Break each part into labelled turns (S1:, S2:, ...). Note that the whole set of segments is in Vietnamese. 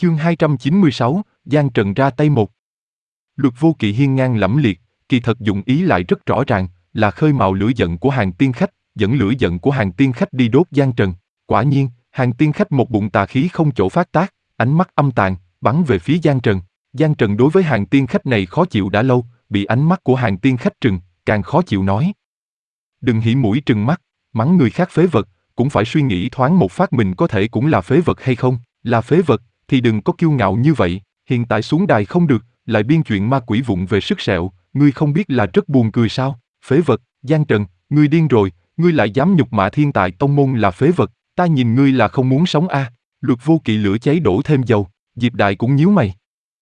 S1: Chương 296, Giang Trần ra tay một. Luật Vô Kỵ hiên ngang lẫm liệt, kỳ thật dụng ý lại rất rõ ràng, là khơi mào lửa giận của Hàng Tiên Khách, dẫn lửa giận của Hàng Tiên Khách đi đốt Giang Trần. Quả nhiên, Hàng Tiên Khách một bụng tà khí không chỗ phát tác, ánh mắt âm tàn, bắn về phía Giang Trần. Giang Trần đối với Hàng Tiên Khách này khó chịu đã lâu, bị ánh mắt của Hàng Tiên Khách trừng, càng khó chịu nói. Đừng hỉ mũi trừng mắt, mắng người khác phế vật, cũng phải suy nghĩ thoáng một phát mình có thể cũng là phế vật hay không, là phế vật, thì đừng có kiêu ngạo như vậy, hiện tại xuống đài không được, lại biên chuyện ma quỷ vụng về sức sẹo, ngươi không biết là rất buồn cười sao, phế vật, Giang Trần, ngươi điên rồi, ngươi lại dám nhục mạ Thiên Tài Tông Môn là phế vật, ta nhìn ngươi là không muốn sống a. Luật Vô Kỵ lửa cháy đổ thêm dầu, Diệp Đại cũng nhíu mày.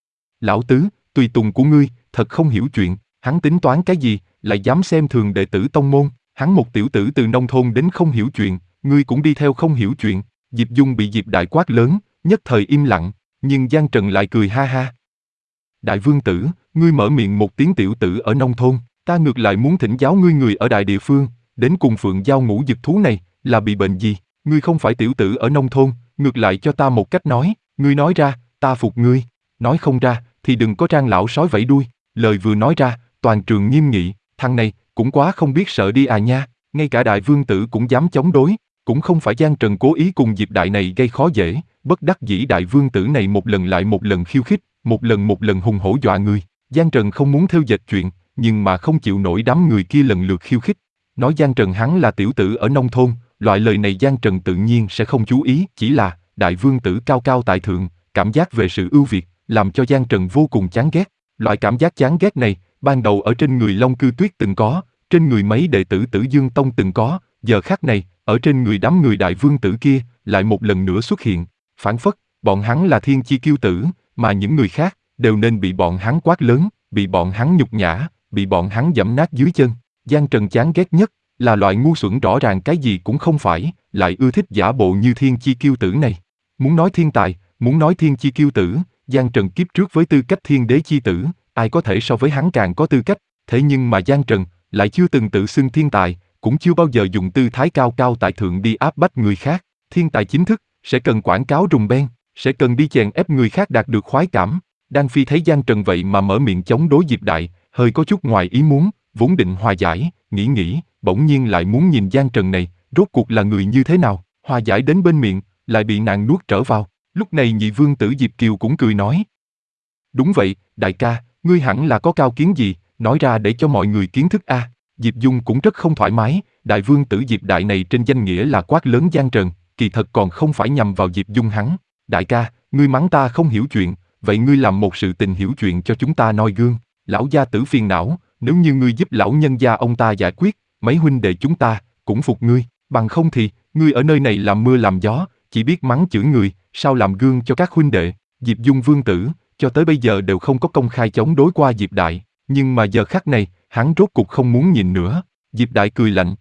S1: Lão tứ, tùy tùng của ngươi, thật không hiểu chuyện, hắn tính toán cái gì, lại dám xem thường đệ tử Tông Môn, hắn một tiểu tử từ nông thôn đến không hiểu chuyện, ngươi cũng đi theo không hiểu chuyện. Diệp Dung bị Diệp Đại quát lớn, nhất thời im lặng, nhưng Giang Trần lại cười ha ha. Đại vương tử, ngươi mở miệng một tiếng tiểu tử ở nông thôn, ta ngược lại muốn thỉnh giáo ngươi người ở đại địa phương, đến cùng Phượng Giao ngũ dực thú này, là bị bệnh gì? Ngươi không phải tiểu tử ở nông thôn, ngược lại cho ta một cách nói, ngươi nói ra, ta phục ngươi, nói không ra, thì đừng có trang lão sói vẫy đuôi. Lời vừa nói ra, toàn trường nghiêm nghị, thằng này, cũng quá không biết sợ đi à nha, ngay cả đại vương tử cũng dám chống đối, cũng không phải Giang Trần cố ý cùng Diệp Đại này gây khó dễ, bất đắc dĩ đại vương tử này một lần lại một lần khiêu khích, một lần hùng hổ dọa người. Giang Trần không muốn theo dệt chuyện, nhưng mà không chịu nổi đám người kia lần lượt khiêu khích. Nói Giang Trần hắn là tiểu tử ở nông thôn, loại lời này Giang Trần tự nhiên sẽ không chú ý, chỉ là đại vương tử cao cao tại thượng, cảm giác về sự ưu việt, làm cho Giang Trần vô cùng chán ghét. Loại cảm giác chán ghét này, ban đầu ở trên người Long Cư Tuyết từng có, trên người mấy đệ tử Tử Dương Tông từng có, giờ khắc này, ở trên người đám người đại vương tử kia, lại một lần nữa xuất hiện. Phản phất, bọn hắn là thiên chi kiêu tử, mà những người khác, đều nên bị bọn hắn quát lớn, bị bọn hắn nhục nhã, bị bọn hắn giẫm nát dưới chân. Giang Trần chán ghét nhất, là loại ngu xuẩn rõ ràng cái gì cũng không phải, lại ưa thích giả bộ như thiên chi kiêu tử này. Muốn nói thiên tài, muốn nói thiên chi kiêu tử, Giang Trần kiếp trước với tư cách thiên đế chi tử, ai có thể so với hắn càng có tư cách, thế nhưng mà Giang Trần, lại chưa từng tự xưng thiên tài, cũng chưa bao giờ dùng tư thái cao cao tại thượng đi áp bách người khác. Thiên tài chính thức, sẽ cần quảng cáo rùng beng, sẽ cần đi chèn ép người khác đạt được khoái cảm. Đan Phi thấy Giang Trần vậy mà mở miệng chống đối Diệp Đại, hơi có chút ngoài ý muốn, vốn định hòa giải, nghĩ, bỗng nhiên lại muốn nhìn Giang Trần này, rốt cuộc là người như thế nào, hòa giải đến bên miệng, lại bị nàng nuốt trở vào. Lúc này nhị vương tử Diệp Kiều cũng cười nói. Đúng vậy, đại ca, ngươi hẳn là có cao kiến gì, nói ra để cho mọi người kiến thức a. Diệp Dung cũng rất không thoải mái, đại vương tử Diệp Đại này trên danh nghĩa là quát lớn Giang Trần, kỳ thật còn không phải nhằm vào Diệp Dung hắn. Đại ca, ngươi mắng ta không hiểu chuyện, vậy ngươi làm một sự tình hiểu chuyện cho chúng ta noi gương. Lão gia tử phiền não, nếu như ngươi giúp lão nhân gia ông ta giải quyết, mấy huynh đệ chúng ta cũng phục ngươi, bằng không thì ngươi ở nơi này làm mưa làm gió, chỉ biết mắng chửi người, sao làm gương cho các huynh đệ. Diệp Dung vương tử cho tới bây giờ đều không có công khai chống đối qua Diệp Đại, nhưng mà giờ khắc này, hắn rốt cuộc không muốn nhìn nữa. Diệp Đại cười lạnh.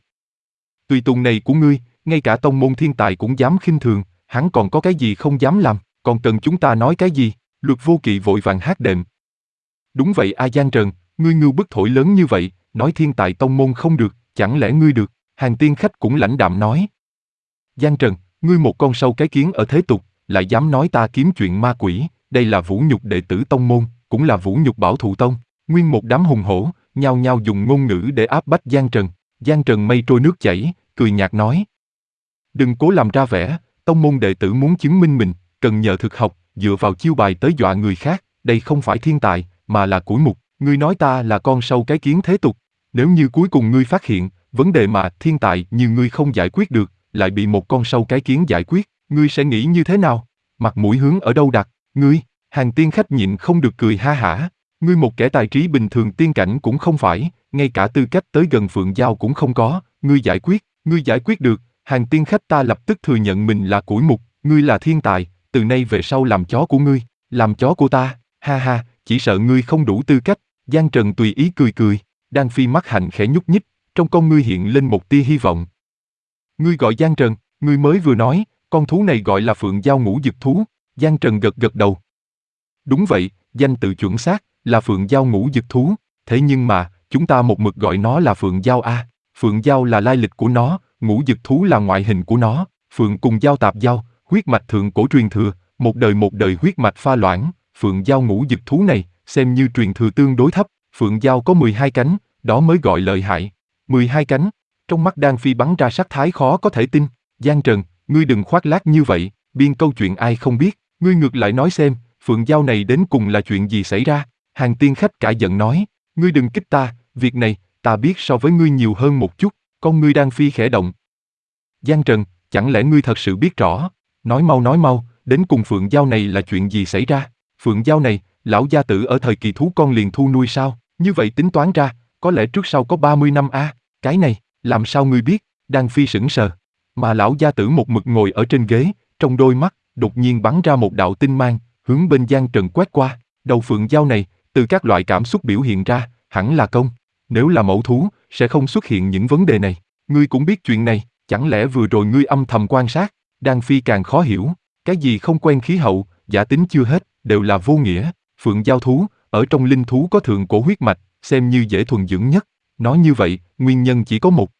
S1: Tùy tùng này của ngươi, ngay cả tông môn thiên tài cũng dám khinh thường, hắn còn có cái gì không dám làm, còn cần chúng ta nói cái gì? Luật Vô Kỵ vội vàng hát đệm. Đúng vậy a Giang Trần, ngươi ngưu bức thổi lớn như vậy, nói thiên tài tông môn không được, chẳng lẽ ngươi được? Hàng Tiên Khách cũng lãnh đạm nói. Giang Trần, ngươi một con sâu cái kiến ở thế tục, lại dám nói ta kiếm chuyện ma quỷ, đây là vũ nhục đệ tử tông môn, cũng là vũ nhục Bảo Thụ Tông. Nguyên một đám hùng hổ, nhao nhao dùng ngôn ngữ để áp bách Giang Trần. Giang Trần mây trôi nước chảy, cười nhạt nói. Đừng cố làm ra vẻ, tông môn đệ tử muốn chứng minh mình, cần nhờ thực học, dựa vào chiêu bài tới dọa người khác, đây không phải thiên tài, mà là củi mục. Ngươi nói ta là con sâu cái kiến thế tục, nếu như cuối cùng ngươi phát hiện, vấn đề mà thiên tài như ngươi không giải quyết được, lại bị một con sâu cái kiến giải quyết, ngươi sẽ nghĩ như thế nào? Mặt mũi hướng ở đâu đặt? Ngươi, Hàng Tiên Khách nhịn không được cười ha hả. Ngươi một kẻ tài trí bình thường tiên cảnh cũng không phải, ngay cả tư cách tới gần Phượng Giao cũng không có, ngươi giải quyết được, Hàng Tiên Khách ta lập tức thừa nhận mình là củi mục, ngươi là thiên tài, từ nay về sau làm chó của ngươi, làm chó của ta, ha ha, chỉ sợ ngươi không đủ tư cách. Giang Trần tùy ý cười, Đan Phi mắt hạnh khẽ nhúc nhích, trong con ngươi hiện lên một tia hy vọng. Ngươi gọi Giang Trần, ngươi mới vừa nói, con thú này gọi là Phượng Giao ngũ dực thú. Giang Trần gật đầu. Đúng vậy, danh tự chuẩn xác, là Phượng Giao ngũ dực thú, thế nhưng mà, chúng ta một mực gọi nó là Phượng Giao a. Phượng Giao là lai lịch của nó, ngũ dực thú là ngoại hình của nó, Phượng cùng Giao tạp giao, huyết mạch thượng cổ truyền thừa, một đời huyết mạch pha loãng, phượng giao ngũ dực thú này, xem như truyền thừa tương đối thấp, phượng giao có 12 cánh, đó mới gọi lợi hại. 12 cánh, trong mắt Đan Phi bắn ra sắc thái khó có thể tin. Giang Trần, ngươi đừng khoác lác như vậy, biên câu chuyện ai không biết, ngươi ngược lại nói xem, phượng giao này đến cùng là chuyện gì xảy ra. Hàng tiên khách cả giận nói, ngươi đừng kích ta, việc này, ta biết so với ngươi nhiều hơn một chút, con ngươi Đan Phi khẽ động. Giang Trần, chẳng lẽ ngươi thật sự biết rõ? Nói mau, đến cùng phượng giao này là chuyện gì xảy ra? Phượng giao này, lão gia tử ở thời kỳ thú con liền thu nuôi sao? Như vậy tính toán ra, có lẽ trước sau có 30 năm a. Cái này, làm sao ngươi biết? Đan Phi sững sờ. Mà lão gia tử một mực ngồi ở trên ghế, trong đôi mắt, đột nhiên bắn ra một đạo tinh mang, hướng bên Giang Trần quét qua. Đầu phượng giao này, từ các loại cảm xúc biểu hiện ra, hẳn là công. Nếu là mẫu thú, sẽ không xuất hiện những vấn đề này. Ngươi cũng biết chuyện này, chẳng lẽ vừa rồi ngươi âm thầm quan sát? Đan Phi càng khó hiểu, cái gì không quen khí hậu, giả tính chưa hết, đều là vô nghĩa. Phượng giao thú, ở trong linh thú có thượng cổ huyết mạch, xem như dễ thuần dưỡng nhất. Nói như vậy, nguyên nhân chỉ có một,